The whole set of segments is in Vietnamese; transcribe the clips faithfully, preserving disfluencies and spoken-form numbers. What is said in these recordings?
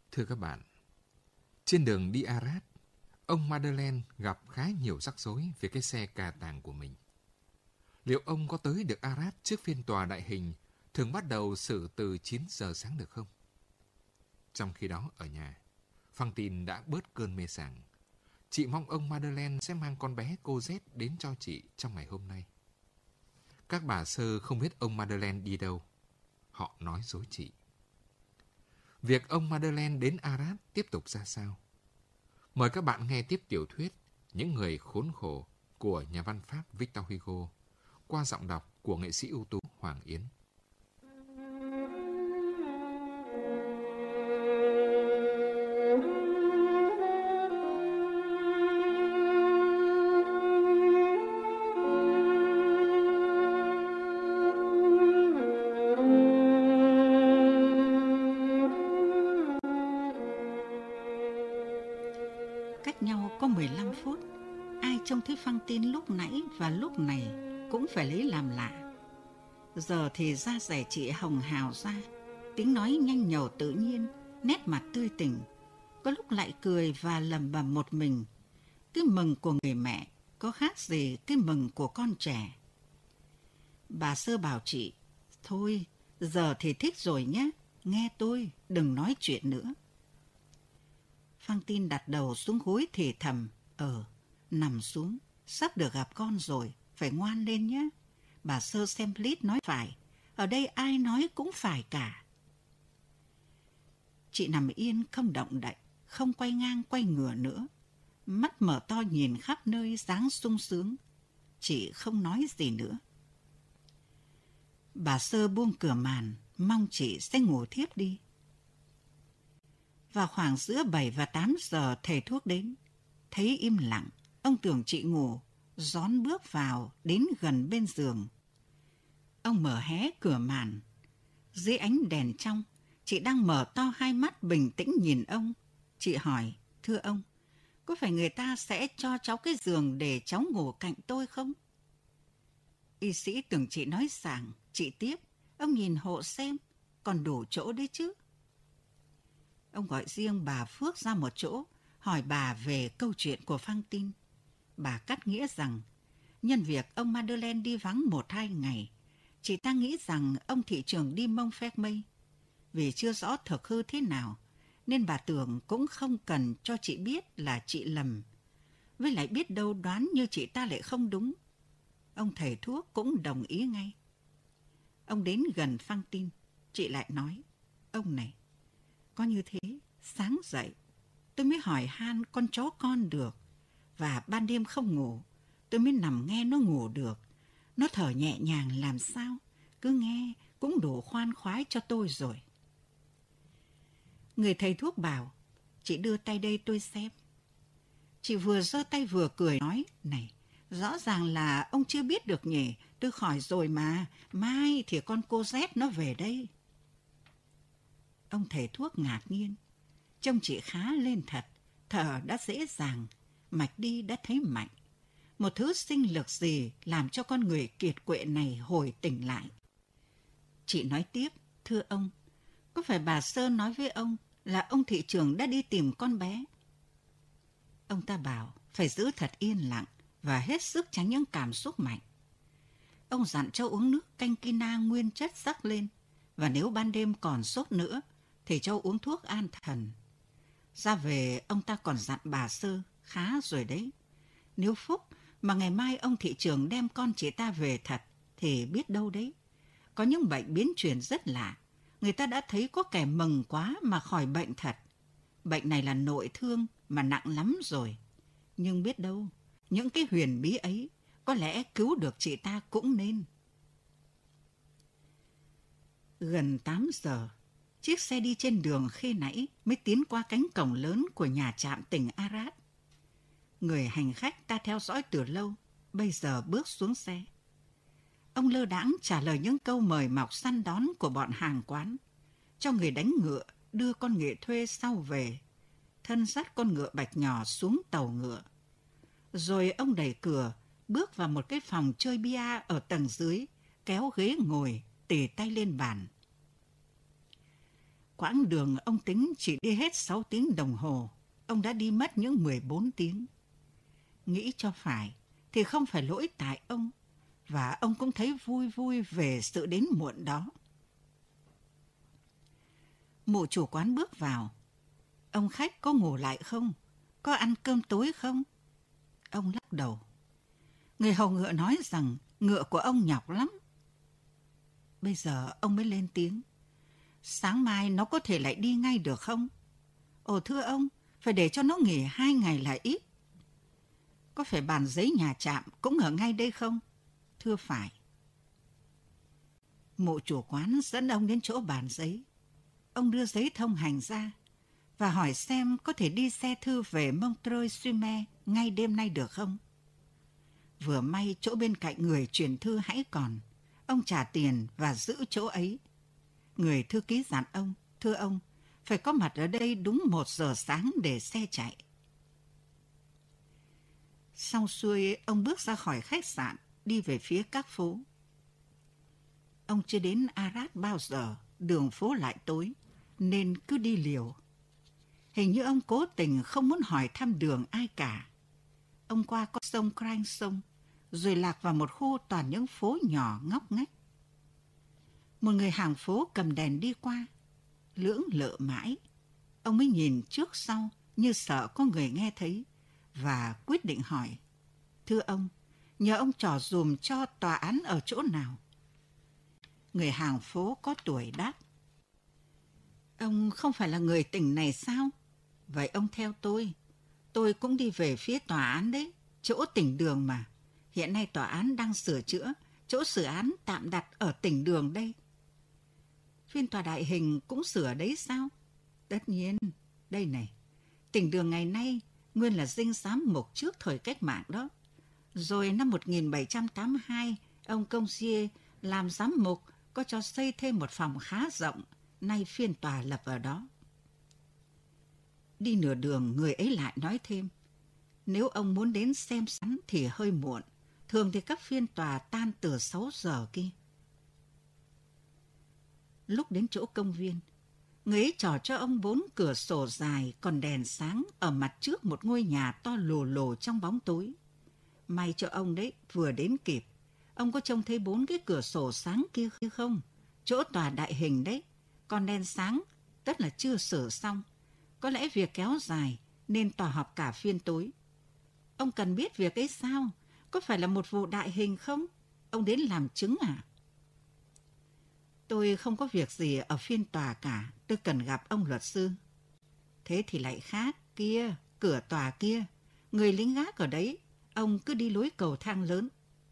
Thưa các bạn, trên đường đi Arad, ông Madeleine gặp khá nhiều rắc rối về cái xe cà tàng của mình. Liệu ông có tới được Arad trước phiên tòa đại hình thường bắt đầu xử từ chín giờ sáng được không? Trong khi đó ở nhà, Fantine đã bớt cơn mê sảng. Chị mong ông Madeleine sẽ mang con bé cô Z đến cho chị trong ngày hôm nay. Các bà Sơ không biết ông Madeleine đi đâu. Họ nói dối chị. Việc ông Madeleine đến Arad tiếp tục ra sao? Mời các bạn nghe tiếp tiểu thuyết Những người khốn khổ của nhà văn Pháp Victor Hugo qua giọng đọc của nghệ sĩ ưu tú Hoàng Yến. Cách nhau có mười lăm phút, ai trông thấy Fantine lúc nãy và lúc này cũng phải lấy làm lạ. Giờ thì da dẻ chị hồng hào ra, tiếng nói nhanh nhẩu tự nhiên, nét mặt tươi tỉnh, có lúc lại cười và lẩm bẩm một mình. Cái mừng của người mẹ có khác gì cái mừng của con trẻ. Bà Sơ bảo chị, thôi, giờ thì thích rồi nhé, nghe tôi, đừng nói chuyện nữa. Fantine đặt đầu xuống gối thì thầm, ờ, nằm xuống, sắp được gặp con rồi, phải ngoan lên nhé. Bà Sơ Semplice nói phải, ở đây ai nói cũng phải cả. Chị nằm yên không động đậy, không quay ngang quay ngửa nữa. Mắt mở to nhìn khắp nơi dáng sung sướng. Chị không nói gì nữa. Bà Sơ buông cửa màn, mong chị sẽ ngủ thiếp đi. Vào khoảng giữa bảy và tám giờ thầy thuốc đến. Thấy im lặng, ông tưởng chị ngủ, rón bước vào đến gần bên giường. Ông mở hé cửa màn. Dưới ánh đèn trong, chị đang mở to hai mắt bình tĩnh nhìn ông. Chị hỏi, thưa ông, có phải người ta sẽ cho cháu cái giường để cháu ngủ cạnh tôi không? Y sĩ tưởng chị nói sảng, chị tiếp, ông nhìn hộ xem, còn đủ chỗ đấy chứ. Ông gọi riêng bà Phước ra một chỗ, hỏi bà về câu chuyện của Fantine. Bà cắt nghĩa rằng, nhân việc ông Madeleine đi vắng một hai ngày, chị ta nghĩ rằng ông thị trưởng đi Montfermeil. Vì chưa rõ thực hư thế nào, nên bà tưởng cũng không cần cho chị biết là chị lầm. Với lại biết đâu đoán như chị ta lại không đúng. Ông thầy thuốc cũng đồng ý ngay. Ông đến gần Fantine, chị lại nói, ông này, có như thế, sáng dậy, tôi mới hỏi han con chó con được. Và ban đêm không ngủ, tôi mới nằm nghe nó ngủ được. Nó thở nhẹ nhàng làm sao, cứ nghe cũng đủ khoan khoái cho tôi rồi. Người thầy thuốc bảo, chị đưa tay đây tôi xem. Chị vừa giơ tay vừa cười nói, này, rõ ràng là ông chưa biết được nhỉ, tôi khỏi rồi mà, mai thì con cô Z nó về đây. Ông thầy thuốc ngạc nhiên, trông chị khá lên thật, thở đã dễ dàng, mạch đi đã thấy mạnh. Một thứ sinh lực gì làm cho con người kiệt quệ này hồi tỉnh lại. Chị nói tiếp, thưa ông, có phải bà Sơ nói với ông là ông thị trưởng đã đi tìm con bé? Ông ta bảo phải giữ thật yên lặng và hết sức tránh những cảm xúc mạnh. Ông dặn cho uống nước canh quina nguyên chất rắc lên, và nếu ban đêm còn sốt nữa thì cho uống thuốc an thần. Ra về ông ta còn dặn bà Sơ, khá rồi đấy. Nếu phúc mà ngày mai ông thị trưởng đem con chị ta về thật thì biết đâu đấy. Có những bệnh biến chuyển rất lạ, người ta đã thấy có kẻ mừng quá mà khỏi bệnh thật. Bệnh này là nội thương mà nặng lắm rồi. Nhưng biết đâu, những cái huyền bí ấy có lẽ cứu được chị ta cũng nên. Gần tám giờ, chiếc xe đi trên đường khi nãy mới tiến qua cánh cổng lớn của nhà trạm tỉnh Arad. Người hành khách ta theo dõi từ lâu, bây giờ bước xuống xe. Ông lơ đãng trả lời những câu mời mọc săn đón của bọn hàng quán, cho người đánh ngựa đưa con ngựa thuê sau về, thân dắt con ngựa bạch nhỏ xuống tàu ngựa. Rồi ông đẩy cửa, bước vào một cái phòng chơi bia ở tầng dưới, kéo ghế ngồi, tì tay lên bàn. Quãng đường ông tính chỉ đi hết sáu tiếng đồng hồ, ông đã đi mất những mười bốn tiếng. Nghĩ cho phải thì không phải lỗi tại ông, và ông cũng thấy vui vui về sự đến muộn đó. Mụ chủ quán bước vào. Ông khách có ngủ lại không? Có ăn cơm tối không? Ông lắc đầu. Người hầu ngựa nói rằng ngựa của ông nhọc lắm. Bây giờ ông mới lên tiếng. Sáng mai nó có thể lại đi ngay được không? Ồ thưa ông, phải để cho nó nghỉ hai ngày là ít. Có phải bàn giấy nhà trạm cũng ở ngay đây không? Thưa phải. Mụ chủ quán dẫn ông đến chỗ bàn giấy. Ông đưa giấy thông hành ra và hỏi xem có thể đi xe thư về Montreuil-sur-Mer ngay đêm nay được không? Vừa may chỗ bên cạnh người truyền thư hãy còn. Ông trả tiền và giữ chỗ ấy. Người thư ký dặn ông, thưa ông, phải có mặt ở đây đúng một giờ sáng để xe chạy. Xong xuôi, ông bước ra khỏi khách sạn, đi về phía các phố. Ông chưa đến Arras bao giờ, đường phố lại tối, nên cứ đi liều. Hình như ông cố tình không muốn hỏi thăm đường ai cả. Ông qua con sông Cranston, rồi lạc vào một khu toàn những phố nhỏ ngóc ngách. Một người hàng phố cầm đèn đi qua, lưỡng lự mãi. Ông mới nhìn trước sau như sợ có người nghe thấy và quyết định hỏi. Thưa ông, nhờ ông trò dùm cho tòa án ở chỗ nào? Người hàng phố có tuổi đáp. Ông không phải là người tỉnh này sao? Vậy ông theo tôi. Tôi cũng đi về phía tòa án đấy, chỗ tỉnh đường mà. Hiện nay tòa án đang sửa chữa, chỗ xử án tạm đặt ở tỉnh đường đây. Phiên tòa đại hình cũng sửa đấy sao? Tất nhiên, đây này, tỉnh đường ngày nay nguyên là dinh giám mục trước thời cách mạng đó. Rồi năm một nghìn bảy trăm tám mươi hai, ông Comsier làm giám mục có cho xây thêm một phòng khá rộng, nay phiên tòa lập ở đó. Đi nửa đường, người ấy lại nói thêm, nếu ông muốn đến xem sắn thì hơi muộn, thường thì các phiên tòa tan từ sáu giờ kia. Lúc đến chỗ công viên, người ấy trò cho ông bốn cửa sổ dài còn đèn sáng ở mặt trước một ngôi nhà to lồ lồ trong bóng tối. May cho ông đấy, vừa đến kịp. Ông có trông thấy bốn cái cửa sổ sáng kia không? Chỗ tòa đại hình đấy, còn đèn sáng, tất là chưa sửa xong. Có lẽ việc kéo dài nên tòa họp cả phiên tối. Ông cần biết việc ấy sao? Có phải là một vụ đại hình không? Ông đến làm chứng à? Tôi không có việc gì ở phiên tòa cả. Tôi cần gặp ông luật sư. Thế thì lại khác. Kia, cửa tòa kia. Người lính gác ở đấy. Ông cứ đi lối cầu thang lớn.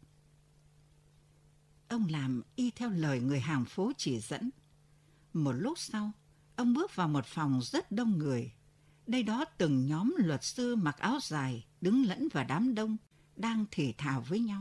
Ông làm y theo lời người hàng phố chỉ dẫn. Một lúc sau, ông bước vào một phòng rất đông người. Đây đó từng nhóm luật sư mặc áo dài đứng lẫn vào đám đông, đang thì thào với nhau.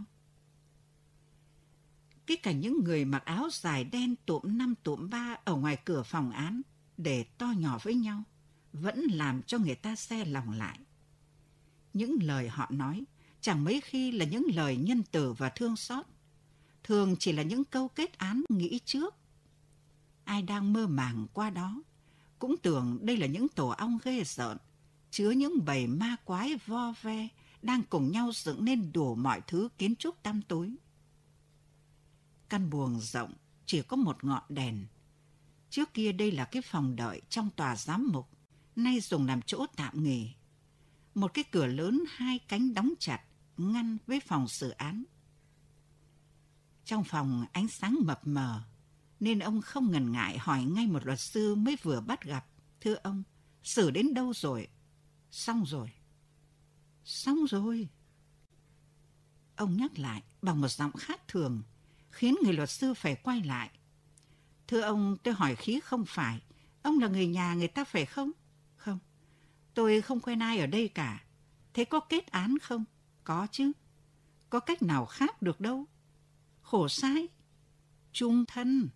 Cái cảnh những người mặc áo dài đen tụm năm tụm ba ở ngoài cửa phòng án để to nhỏ với nhau vẫn làm cho người ta xe lòng lại. Những lời họ nói chẳng mấy khi là những lời nhân từ và thương xót, thường chỉ là những câu kết án nghĩ trước. Ai đang mơ màng qua đó cũng tưởng đây là những tổ ong ghê rợn, chứa những bầy ma quái vo ve đang cùng nhau dựng nên đủ mọi thứ kiến trúc tăm tối. Căn buồng rộng chỉ có một ngọn đèn. Trước kia đây là cái phòng đợi trong tòa giám mục, nay dùng làm chỗ tạm nghỉ. Một cái cửa lớn hai cánh đóng chặt, ngăn với phòng xử án. Trong phòng ánh sáng mập mờ, nên ông không ngần ngại hỏi ngay một luật sư mới vừa bắt gặp. Thưa ông, xử đến đâu rồi? Xong rồi. Xong rồi. Ông nhắc lại bằng một giọng khác thường, khiến người luật sư phải quay lại. Thưa ông, tôi hỏi khí không phải. Ông là người nhà người ta phải không? Không. Tôi không quen ai ở đây cả. Thế có kết án không? Có chứ. Có cách nào khác được đâu. Khổ sai. Chung thân.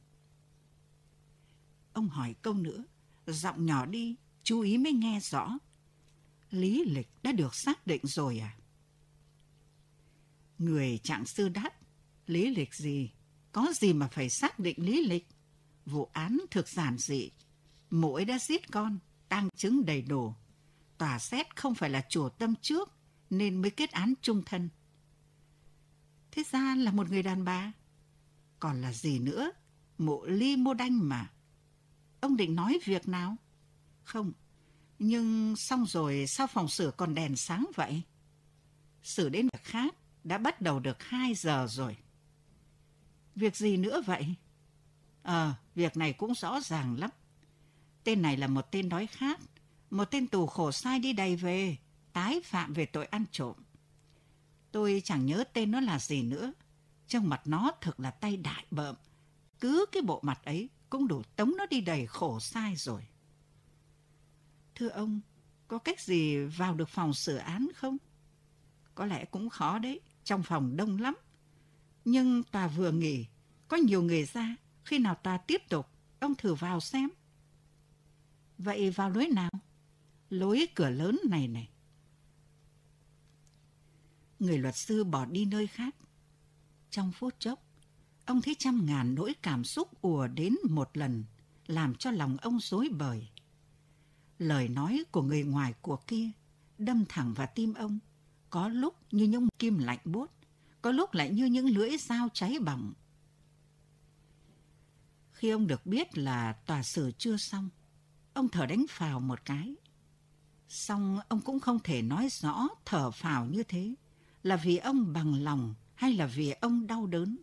Ông hỏi câu nữa, giọng nhỏ đi, chú ý mới nghe rõ. Lý lịch đã được xác định rồi à? Người trạng sư đáp, lý lịch gì? Có gì mà phải xác định lý lịch? Vụ án thực giản dị. Mụ ấy đã giết con, tang chứng đầy đủ. Tòa xét không phải là chủ tâm trước nên mới kết án chung thân. Thế ra là một người đàn bà. Còn là gì nữa? Mụ ly mô đanh mà. Ông định nói việc nào? Không, nhưng xong rồi sao phòng xử còn đèn sáng vậy? Xử đến việc khác, đã bắt đầu được hai giờ rồi. Việc gì nữa vậy? Ờ, việc này cũng rõ ràng lắm. Tên này là một tên đói khát, một tên tù khổ sai đi đầy về, tái phạm về tội ăn trộm. Tôi chẳng nhớ tên nó là gì nữa. Trong mặt nó thực là tay đại bợm. Cứ cái bộ mặt ấy cũng đủ tống nó đi đầy khổ sai rồi. Thưa ông, có cách gì vào được phòng xử án không? Có lẽ cũng khó đấy, trong phòng đông lắm. Nhưng tòa vừa nghỉ, có nhiều người ra, khi nào tòa tiếp tục, ông thử vào xem. Vậy vào lối nào? Lối cửa lớn này này. Người luật sư bỏ đi nơi khác. Trong phút chốc, ông thấy trăm ngàn nỗi cảm xúc ùa đến một lần, làm cho lòng ông rối bời. Lời nói của người ngoài cuộc kia đâm thẳng vào tim ông, có lúc như những kim lạnh buốt, có lúc lại như những lưỡi dao cháy bỏng. Khi ông được biết là tòa xử chưa xong, ông thở đánh phào một cái. Song ông cũng không thể nói rõ thở phào như thế là vì ông bằng lòng hay là vì ông đau đớn.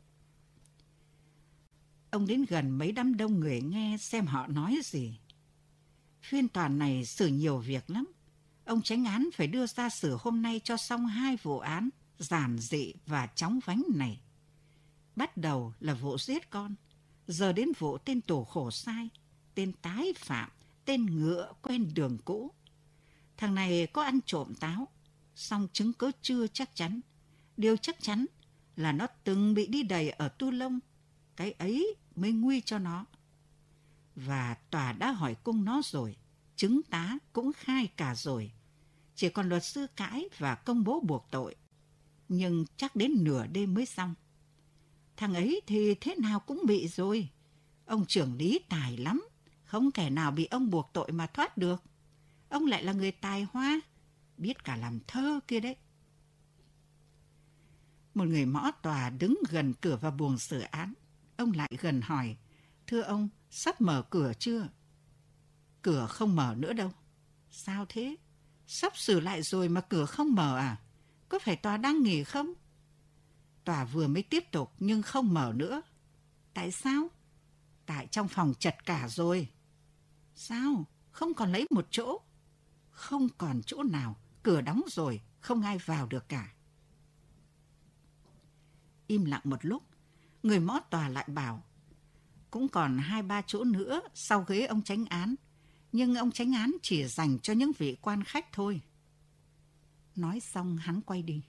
Ông đến gần mấy đám đông người nghe xem họ nói gì. Phiên tòa này xử nhiều việc lắm. Ông chánh án phải đưa ra xử hôm nay cho xong hai vụ án giản dị và chóng vánh này. Bắt đầu là vụ giết con, giờ đến vụ tên tù khổ sai, tên tái phạm, tên ngựa quen đường cũ. Thằng này có ăn trộm táo, song chứng cứ chưa chắc chắn. Điều chắc chắn là nó từng bị đi đầy ở Tu Lông. Cái ấy mới nguy cho nó. Và tòa đã hỏi cung nó rồi, chứng tá cũng khai cả rồi. Chỉ còn luật sư cãi và công bố buộc tội. Nhưng chắc đến nửa đêm mới xong. Thằng ấy thì thế nào cũng bị rồi. Ông trưởng lý tài lắm, không kẻ nào bị ông buộc tội mà thoát được. Ông lại là người tài hoa, biết cả làm thơ kia đấy. Một người mõ tòa đứng gần cửa vào buồng xử án. Ông lại gần hỏi, thưa ông, sắp mở cửa chưa? Cửa không mở nữa đâu. Sao thế? Sắp xử lại rồi mà cửa không mở à? Có phải tòa đang nghỉ không? Tòa vừa mới tiếp tục nhưng không mở nữa. Tại sao? Tại trong phòng chật cả rồi. Sao? Không còn lấy một chỗ? Không còn chỗ nào, cửa đóng rồi, không ai vào được cả. Im lặng một lúc, người mõ tòa lại bảo, cũng còn hai ba chỗ nữa sau ghế ông chánh án, nhưng ông chánh án chỉ dành cho những vị quan khách thôi. Nói xong hắn quay đi.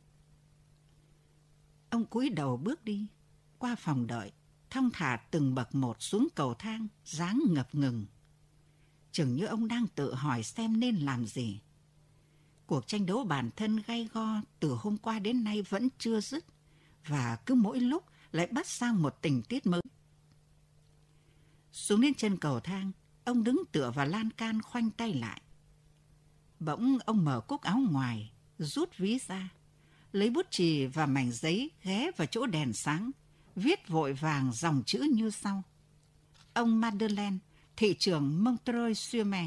Ông cúi đầu bước đi, qua phòng đợi, thong thả từng bậc một xuống cầu thang, dáng ngập ngừng. Chừng như ông đang tự hỏi xem nên làm gì. Cuộc tranh đấu bản thân gay go từ hôm qua đến nay vẫn chưa dứt, và cứ mỗi lúc lại bắt sang một tình tiết mới. Xuống đến chân cầu thang, ông đứng tựa vào lan can khoanh tay lại. Bỗng ông mở cúc áo ngoài, rút ví ra, lấy bút chì và mảnh giấy ghé vào chỗ đèn sáng, viết vội vàng dòng chữ như sau. Ông Madeleine, thị trưởng Montreuil-sur-Mer.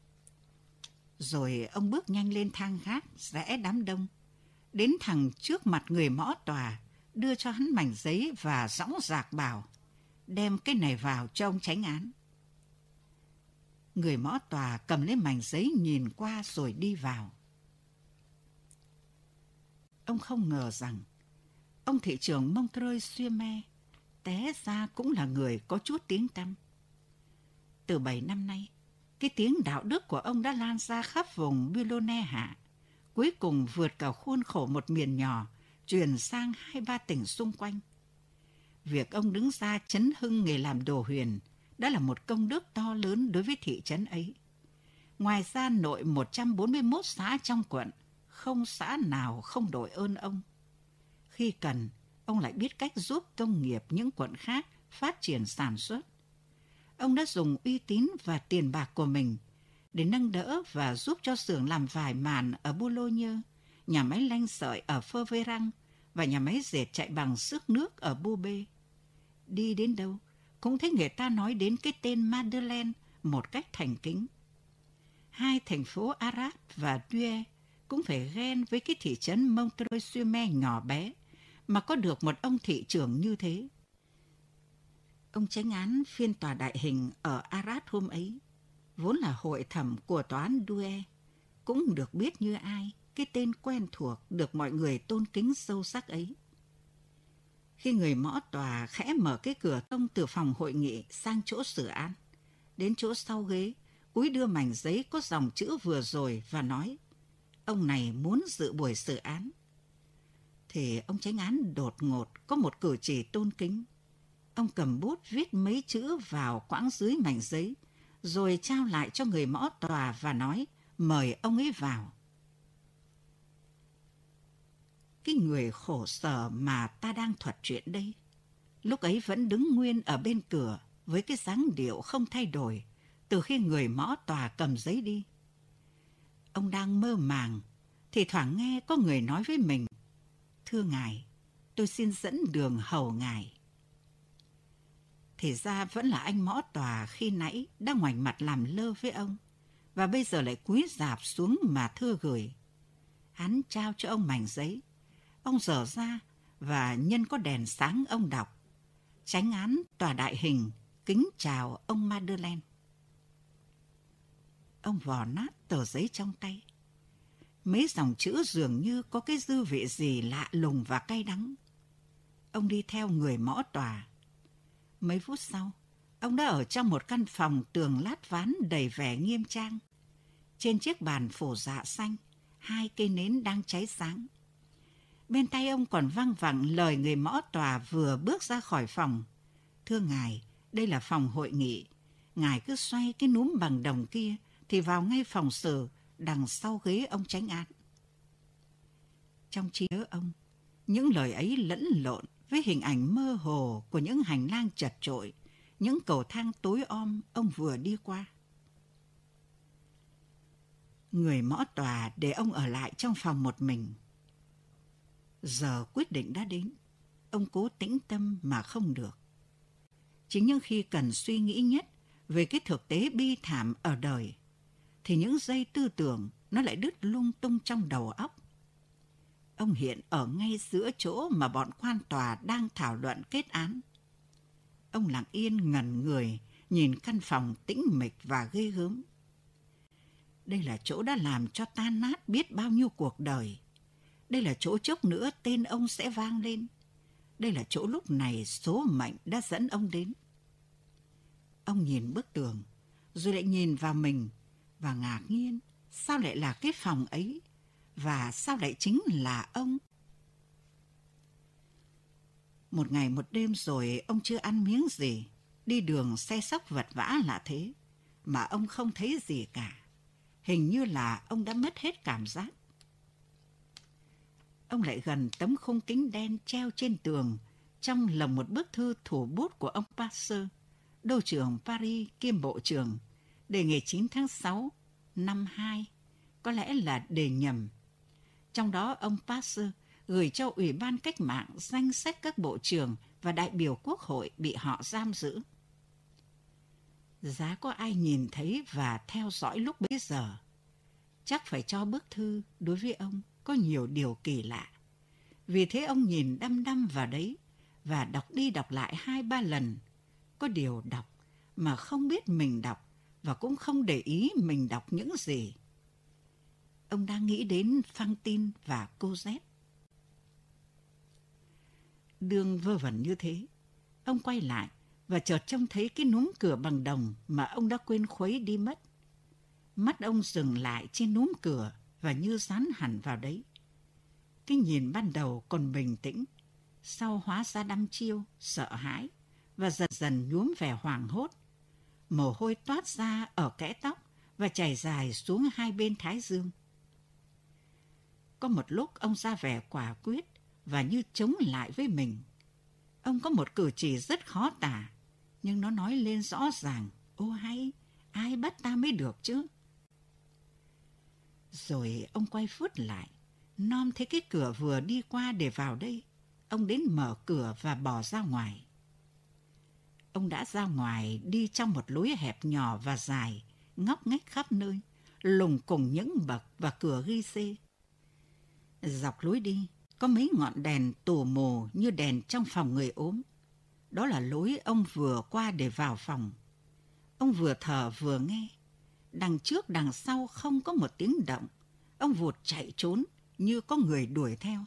Rồi ông bước nhanh lên thang gác, rẽ đám đông, đến thẳng trước mặt người mõ tòa, đưa cho hắn mảnh giấy và dõng dạc bảo, đem cái này vào cho ông chánh án. Người mõ tòa cầm lấy mảnh giấy nhìn qua rồi đi vào. Ông không ngờ rằng ông thị trưởng Montreuil-sur-Mer té ra cũng là người có chút tiếng tăm. Từ bảy năm nay, cái tiếng đạo đức của ông đã lan ra khắp vùng Boulogne hạ, cuối cùng vượt cả khuôn khổ một miền nhỏ, truyền sang hai ba tỉnh xung quanh. Việc ông đứng ra chấn hưng nghề làm đồ huyền đã là một công đức to lớn đối với thị trấn ấy. Ngoài ra nội một trăm bốn mươi mốt xã trong quận, không xã nào không đội ơn ông. Khi cần, ông lại biết cách giúp công nghiệp những quận khác phát triển sản xuất. Ông đã dùng uy tín và tiền bạc của mình để nâng đỡ và giúp cho xưởng làm vải màn ở Boulogne, nhà máy lanh sợi ở Feuverang và nhà máy dệt chạy bằng sức nước ở Beauvais. Đi đến đâu cũng thấy người ta nói đến cái tên Madeleine một cách thành kính. Hai thành phố Arras và Douai cũng phải ghen với cái thị trấn Montreuil-sur-Mer nhỏ bé mà có được một ông thị trưởng như thế. Ông chánh án phiên tòa đại hình ở Arras hôm ấy, vốn là hội thẩm của tòa án Douai, cũng được biết như ai cái tên quen thuộc được mọi người tôn kính sâu sắc ấy. Khi người mõ tòa khẽ mở cái cửa thông từ phòng hội nghị sang chỗ xử án, đến chỗ sau ghế, cúi đưa mảnh giấy có dòng chữ vừa rồi và nói, ông này muốn dự buổi xử án. Thì ông chánh án đột ngột có một cử chỉ tôn kính. Ông cầm bút viết mấy chữ vào quãng dưới mảnh giấy, rồi trao lại cho người mõ tòa và nói, mời ông ấy vào. Cái người khổ sở mà ta đang thuật chuyện đây, lúc ấy vẫn đứng nguyên ở bên cửa với cái dáng điệu không thay đổi từ khi người mõ tòa cầm giấy đi. Ông đang mơ màng, thì thoảng nghe có người nói với mình, thưa ngài, tôi xin dẫn đường hầu ngài. Thì ra vẫn là anh mõ tòa khi nãy đã ngoảnh mặt làm lơ với ông, và bây giờ lại cúi rạp xuống mà thưa gửi. Hắn trao cho ông mảnh giấy. Ông dở ra và nhân có đèn sáng ông đọc. Chánh án tòa đại hình kính chào ông Madeleine. Ông vò nát tờ giấy trong tay. Mấy dòng chữ dường như có cái dư vị gì lạ lùng và cay đắng. Ông đi theo người mõ tòa. Mấy phút sau, ông đã ở trong một căn phòng tường lát ván đầy vẻ nghiêm trang. Trên chiếc bàn phổ dạ xanh, hai cây nến đang cháy sáng. Bên tay ông còn văng vẳng lời người mõ tòa vừa bước ra khỏi phòng. Thưa ngài, đây là phòng hội nghị. Ngài cứ xoay cái núm bằng đồng kia thì vào ngay phòng xử đằng sau ghế ông chánh án. Trong trí nhớ ông, những lời ấy lẫn lộn với hình ảnh mơ hồ của những hành lang chật chội, những cầu thang tối om ông vừa đi qua. Người mõ tòa để ông ở lại trong phòng một mình. Giờ quyết định đã đến, ông cố tĩnh tâm mà không được. Chính những khi cần suy nghĩ nhất về cái thực tế bi thảm ở đời, thì những dây tư tưởng nó lại đứt lung tung trong đầu óc. Ông hiện ở ngay giữa chỗ mà bọn quan tòa đang thảo luận kết án. Ông lặng yên ngẩn người, nhìn căn phòng tĩnh mịch và ghê gớm. Đây là chỗ đã làm cho tan nát biết bao nhiêu cuộc đời. Đây là chỗ chốc nữa tên ông sẽ vang lên. Đây là chỗ lúc này số mệnh đã dẫn ông đến. Ông nhìn bức tường, rồi lại nhìn vào mình, và ngạc nhiên, sao lại là cái phòng ấy, và sao lại chính là ông? Một ngày một đêm rồi ông chưa ăn miếng gì, đi đường xe xóc vật vã lạ thế, mà ông không thấy gì cả. Hình như là ông đã mất hết cảm giác. Ông lại gần tấm khung kính đen treo trên tường, trong lồng một bức thư thủ bút của ông Pasteur, đô trưởng Paris kiêm bộ trưởng, đề ngày chín tháng sáu năm hai, có lẽ là đề nhầm. Trong đó ông Pasteur gửi cho Ủy ban Cách mạng danh sách các bộ trưởng và đại biểu quốc hội bị họ giam giữ. Giá có ai nhìn thấy và theo dõi lúc bấy giờ, chắc phải cho bức thư đối với ông có nhiều điều kỳ lạ. Vì thế ông nhìn đăm đăm vào đấy và đọc đi đọc lại hai ba lần. Có điều đọc mà không biết mình đọc và cũng không để ý mình đọc những gì. Ông đang nghĩ đến Fantine và Cosette. Đương vơ vẩn như thế, ông quay lại và chợt trông thấy cái núm cửa bằng đồng mà ông đã quên khuấy đi mất. Mắt ông dừng lại trên núm cửa và như dán hẳn vào đấy. Cái nhìn ban đầu còn bình tĩnh, sau hóa ra đăm chiêu, sợ hãi và dần dần nhuốm vẻ hoảng hốt. Mồ hôi toát ra ở kẽ tóc và chảy dài xuống hai bên thái dương. Có một lúc ông ra vẻ quả quyết và như chống lại với mình. Ông có một cử chỉ rất khó tả, nhưng nó nói lên rõ ràng. Ô hay, ai bắt ta mới được chứ? Rồi ông quay phút lại, nom thấy cái cửa vừa đi qua để vào đây. Ông đến mở cửa và bỏ ra ngoài. Ông đã ra ngoài đi trong một lối hẹp nhỏ và dài, ngóc ngách khắp nơi, lùng cùng những bậc và cửa ghi xê. Dọc lối đi có mấy ngọn đèn tù mù như đèn trong phòng người ốm. Đó là lối ông vừa qua để vào phòng. Ông vừa thở vừa nghe. Đằng trước đằng sau không có một tiếng động. Ông vụt chạy trốn như có người đuổi theo.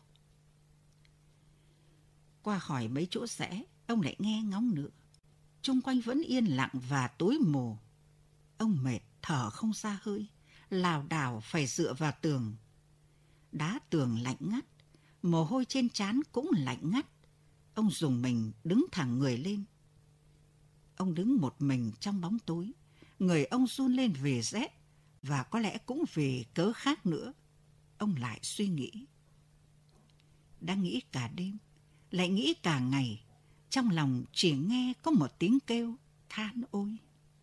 Qua khỏi mấy chỗ rẽ, ông lại nghe ngóng nữa. Chung quanh vẫn yên lặng và tối mù. Ông mệt, thở không ra hơi, lảo đảo phải dựa vào tường. Đá tường lạnh ngắt, mồ hôi trên trán cũng lạnh ngắt. Ông dùng mình đứng thẳng người lên. Ông đứng một mình trong bóng tối. Người ông run lên vì rét, và có lẽ cũng vì cớ khác nữa. Ông lại suy nghĩ. Đang nghĩ cả đêm, lại nghĩ cả ngày. Trong lòng chỉ nghe có một tiếng kêu than ôi.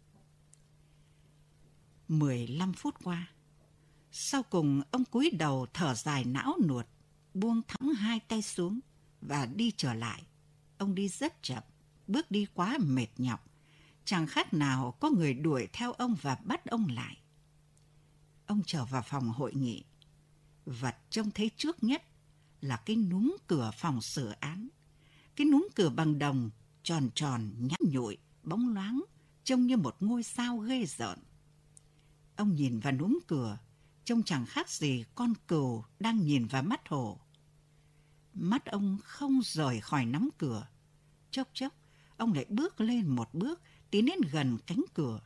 Mười lăm phút qua. Sau cùng ông cúi đầu thở dài não nuột, buông thõng hai tay xuống và đi trở lại. Ông đi rất chậm, bước đi quá mệt nhọc. Chẳng khác nào có người đuổi theo ông và bắt ông lại. Ông trở vào phòng hội nghị. Vật trông thấy trước nhất là cái núm cửa phòng xử án. Cái núm cửa bằng đồng, tròn tròn, nhẵn nhụi, bóng loáng, trông như một ngôi sao ghê rợn. Ông nhìn vào núm cửa, trông chẳng khác gì con cừu đang nhìn vào mắt hổ. Mắt ông không rời khỏi nắm cửa. Chốc chốc, ông lại bước lên một bước, tiến đến gần cánh cửa.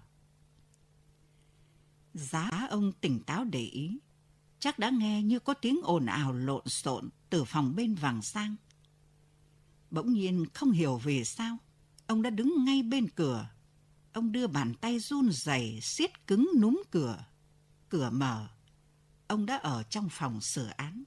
Giá ông tỉnh táo để ý, chắc đã nghe như có tiếng ồn ào lộn xộn từ phòng bên vàng sang. Bỗng nhiên không hiểu vì sao, ông đã đứng ngay bên cửa. Ông đưa bàn tay run rẩy siết cứng núm cửa. Cửa mở, ông đã ở trong phòng xử án.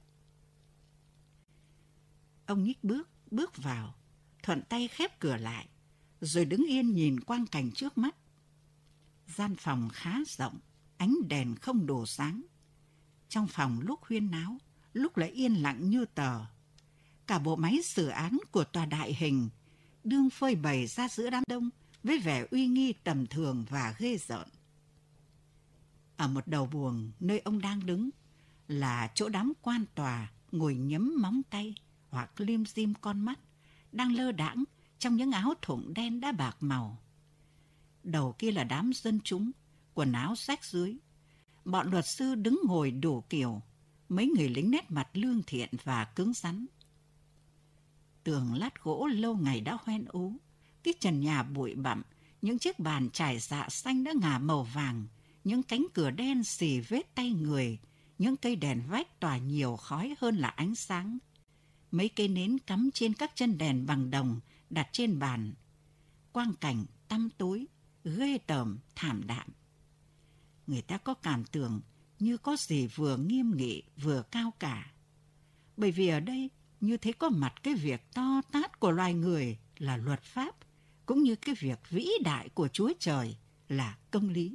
Ông nhích bước, bước vào, thuận tay khép cửa lại, rồi đứng yên nhìn quang cảnh trước mắt. Gian phòng khá rộng, ánh đèn không đủ sáng. Trong phòng lúc huyên náo, lúc lại yên lặng như tờ. Cả bộ máy xử án của tòa đại hình đương phơi bày ra giữa đám đông với vẻ uy nghi tầm thường và ghê rợn. Ở một đầu buồng nơi ông đang đứng là chỗ đám quan tòa ngồi nhấm móng tay hoặc lim dim con mắt, đang lơ đãng trong những áo thụng đen đã bạc màu. Đầu kia là đám dân chúng, quần áo rách rưới. Bọn luật sư đứng ngồi đủ kiểu, mấy người lính nét mặt lương thiện và cứng rắn. Tường lát gỗ lâu ngày đã hoen ố, cái trần nhà bụi bặm, những chiếc bàn trải dạ xanh đã ngả màu vàng, những cánh cửa đen xì vết tay người, những cây đèn vách tỏa nhiều khói hơn là ánh sáng. Mấy cây nến cắm trên các chân đèn bằng đồng đặt trên bàn. Quang cảnh tăm tối, ghê tởm, thảm đạm. Người ta có cảm tưởng như có gì vừa nghiêm nghị vừa cao cả. Bởi vì ở đây như thế có mặt cái việc to tát của loài người là luật pháp, cũng như cái việc vĩ đại của Chúa Trời là công lý.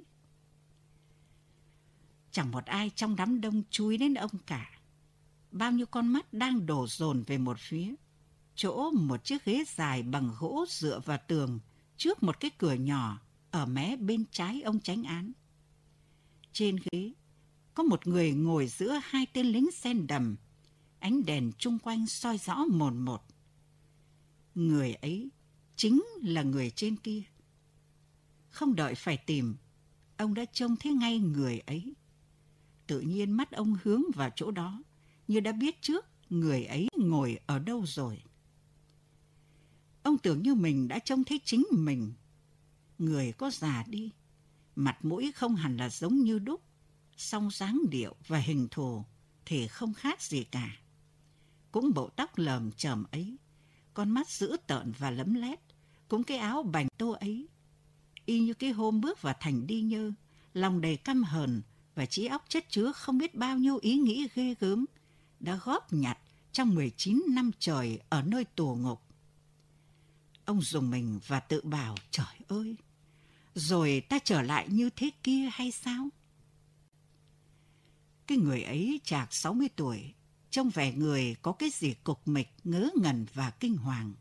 Chẳng một ai trong đám đông chú ý đến ông cả. Bao nhiêu con mắt đang đổ dồn về một phía. Chỗ một chiếc ghế dài bằng gỗ dựa vào tường trước một cái cửa nhỏ ở mé bên trái ông chánh án. Trên ghế có một người ngồi giữa hai tên lính sen đầm. Ánh đèn chung quanh soi rõ mồn một. Người ấy chính là người trên kia. Không đợi phải tìm, ông đã trông thấy ngay người ấy. Tự nhiên mắt ông hướng vào chỗ đó, như đã biết trước người ấy ngồi ở đâu rồi. Ông tưởng như mình đã trông thấy chính mình. Người có già đi, mặt mũi không hẳn là giống như đúc, song dáng điệu và hình thù thì không khác gì cả. Cũng bộ tóc lởm chởm ấy, con mắt dữ tợn và lấm lét, cũng cái áo bành tô ấy. Y như cái hôm bước vào thành Đi Nhơ, lòng đầy căm hờn và trí óc chất chứa không biết bao nhiêu ý nghĩ ghê gớm, đã góp nhặt trong mười chín năm trời ở nơi tù ngục. Ông dùng mình và tự bảo, trời ơi, rồi ta trở lại như thế kia hay sao? Cái người ấy chạc sáu mươi tuổi, trông vẻ người có cái gì cục mịch, ngớ ngẩn và kinh hoàng.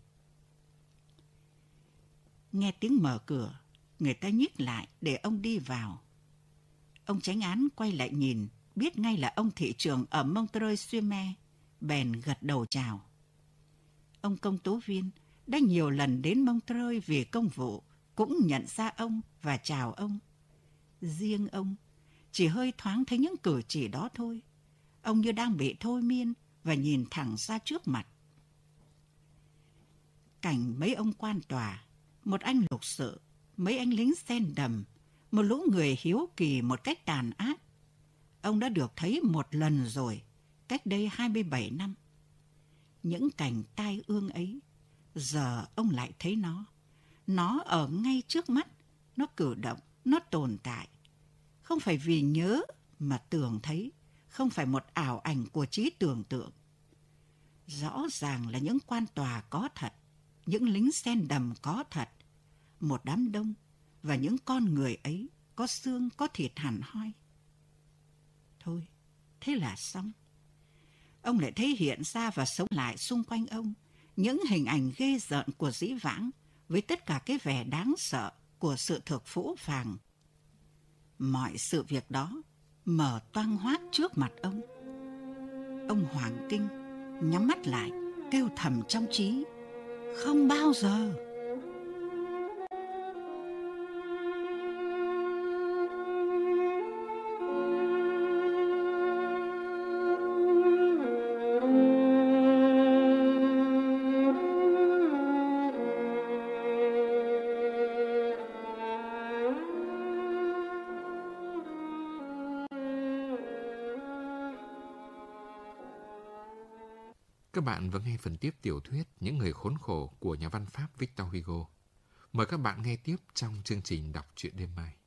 Nghe tiếng mở cửa, người ta nhích lại để ông đi vào. Ông chánh án quay lại nhìn, biết ngay là ông thị trưởng ở Montreuil-sur-Mer, bèn gật đầu chào. Ông công tố viên đã nhiều lần đến Montreuil vì công vụ, cũng nhận ra ông và chào ông. Riêng ông chỉ hơi thoáng thấy những cử chỉ đó thôi. Ông như đang bị thôi miên và nhìn thẳng ra trước mặt. Cảnh mấy ông quan tòa, một anh lục sự, mấy anh lính sen đầm, một lũ người hiếu kỳ một cách tàn ác. Ông đã được thấy một lần rồi, cách đây hai mươi bảy năm. Những cảnh tai ương ấy, giờ ông lại thấy nó. Nó ở ngay trước mắt, nó cử động, nó tồn tại. Không phải vì nhớ mà tưởng thấy, không phải một ảo ảnh của trí tưởng tượng. Rõ ràng là những quan tòa có thật, những lính sen đầm có thật, một đám đông và những con người ấy có xương có thịt hẳn hoi. Thôi, thế là xong. Ông lại thấy hiện ra và sống lại xung quanh ông những hình ảnh ghê rợn của dĩ vãng với tất cả cái vẻ đáng sợ của sự thực phũ phàng. Mọi sự việc đó mở toang hoác trước mặt ông. Ông hoảng kinh, nhắm mắt lại, kêu thầm trong trí, không bao giờ. Các bạn vừa nghe phần tiếp tiểu thuyết Những người khốn khổ của nhà văn Pháp Victor Hugo. Mời các bạn nghe tiếp trong chương trình đọc truyện đêm mai.